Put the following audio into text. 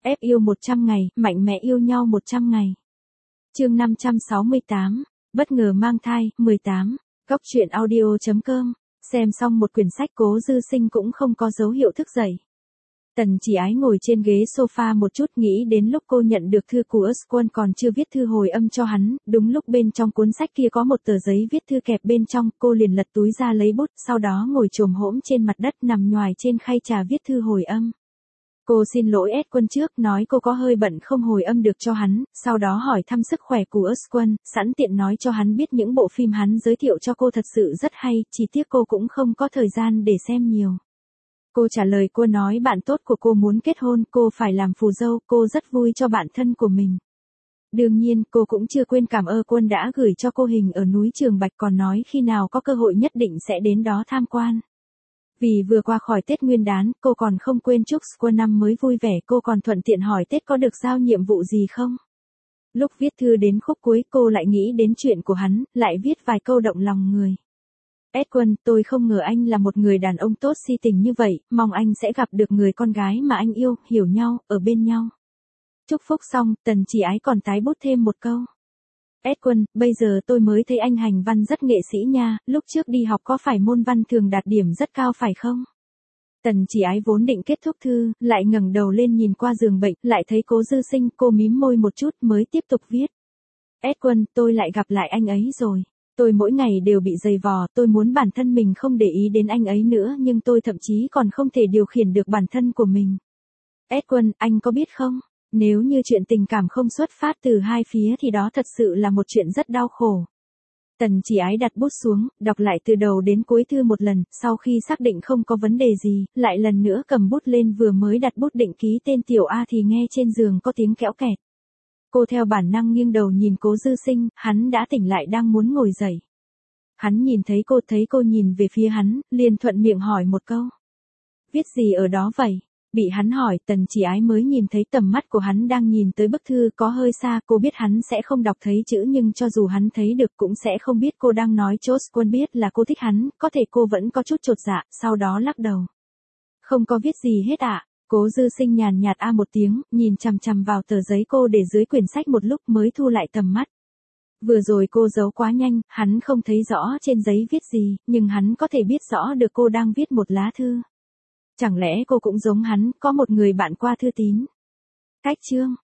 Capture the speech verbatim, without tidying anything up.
Ép yêu một trăm ngày, mạnh mẽ yêu nhau một trăm ngày. Chương năm trăm sáu mươi tám, bất ngờ mang thai, mười tám. Góc truyện audio chấm com. Xem xong một quyển sách Cố Dư Sinh cũng không có dấu hiệu thức dậy. Tần Chỉ Ái ngồi trên ghế sofa một chút, nghĩ đến lúc cô nhận được thư của Usquan còn chưa viết thư hồi âm cho hắn, đúng lúc bên trong cuốn sách kia có một tờ giấy viết thư kẹp bên trong, cô liền lật túi ra lấy bút, sau đó ngồi chồm hổm trên mặt đất nằm nhoài trên khay trà viết thư hồi âm. Cô xin lỗi Usquan trước, nói cô có hơi bận không hồi âm được cho hắn, sau đó hỏi thăm sức khỏe của Usquan, sẵn tiện nói cho hắn biết những bộ phim hắn giới thiệu cho cô thật sự rất hay, chỉ tiếc cô cũng không có thời gian để xem nhiều. Cô trả lời cô nói bạn tốt của cô muốn kết hôn, cô phải làm phù dâu, cô rất vui cho bạn thân của mình. Đương nhiên, cô cũng chưa quên cảm ơn Quân đã gửi cho cô hình ở núi Trường Bạch, còn nói khi nào có cơ hội nhất định sẽ đến đó tham quan. Vì vừa qua khỏi Tết Nguyên đán, cô còn không quên chúc Quân năm mới vui vẻ, cô còn thuận tiện hỏi Tết có được giao nhiệm vụ gì không. Lúc viết thư đến khúc cuối cô lại nghĩ đến chuyện của hắn, lại viết vài câu động lòng người. Edwin, tôi không ngờ anh là một người đàn ông tốt si tình như vậy, mong anh sẽ gặp được người con gái mà anh yêu, hiểu nhau, ở bên nhau. Chúc phúc xong, Tần Chỉ Ái còn tái bút thêm một câu. Edwin, bây giờ tôi mới thấy anh hành văn rất nghệ sĩ nha, lúc trước đi học có phải môn văn thường đạt điểm rất cao phải không? Tần Chỉ Ái vốn định kết thúc thư, lại ngẩng đầu lên nhìn qua giường bệnh, lại thấy Cố Dư Sinh, cô mím môi một chút mới tiếp tục viết. Edwin, tôi lại gặp lại anh ấy rồi. Tôi mỗi ngày đều bị dày vò, tôi muốn bản thân mình không để ý đến anh ấy nữa, nhưng tôi thậm chí còn không thể điều khiển được bản thân của mình. Edwin, anh có biết không? Nếu như chuyện tình cảm không xuất phát từ hai phía thì đó thật sự là một chuyện rất đau khổ. Tần Chỉ Ái đặt bút xuống, đọc lại từ đầu đến cuối thư một lần, sau khi xác định không có vấn đề gì, lại lần nữa cầm bút lên, vừa mới đặt bút định ký tên Tiểu A thì nghe trên giường có tiếng kéo kẹt. Cô theo bản năng nghiêng đầu nhìn Cố Dư Sinh, hắn đã tỉnh lại đang muốn ngồi dậy. Hắn nhìn thấy cô, thấy cô nhìn về phía hắn, liền thuận miệng hỏi một câu. Viết gì ở đó vậy? Bị hắn hỏi, Tần Chỉ Ái mới nhìn thấy tầm mắt của hắn đang nhìn tới bức thư có hơi xa, cô biết hắn sẽ không đọc thấy chữ, nhưng cho dù hắn thấy được cũng sẽ không biết cô đang nói cho Quân biết là cô thích hắn, có thể cô vẫn có chút chột dạ, sau đó lắc đầu. Không có viết gì hết ạ. À? Cố Dư Sinh nhàn nhạt a một tiếng, nhìn chằm chằm vào tờ giấy cô để dưới quyển sách một lúc mới thu lại tầm mắt. Vừa rồi cô giấu quá nhanh, hắn không thấy rõ trên giấy viết gì, nhưng hắn có thể biết rõ được cô đang viết một lá thư. Chẳng lẽ cô cũng giống hắn, có một người bạn qua thư tín? Cách chương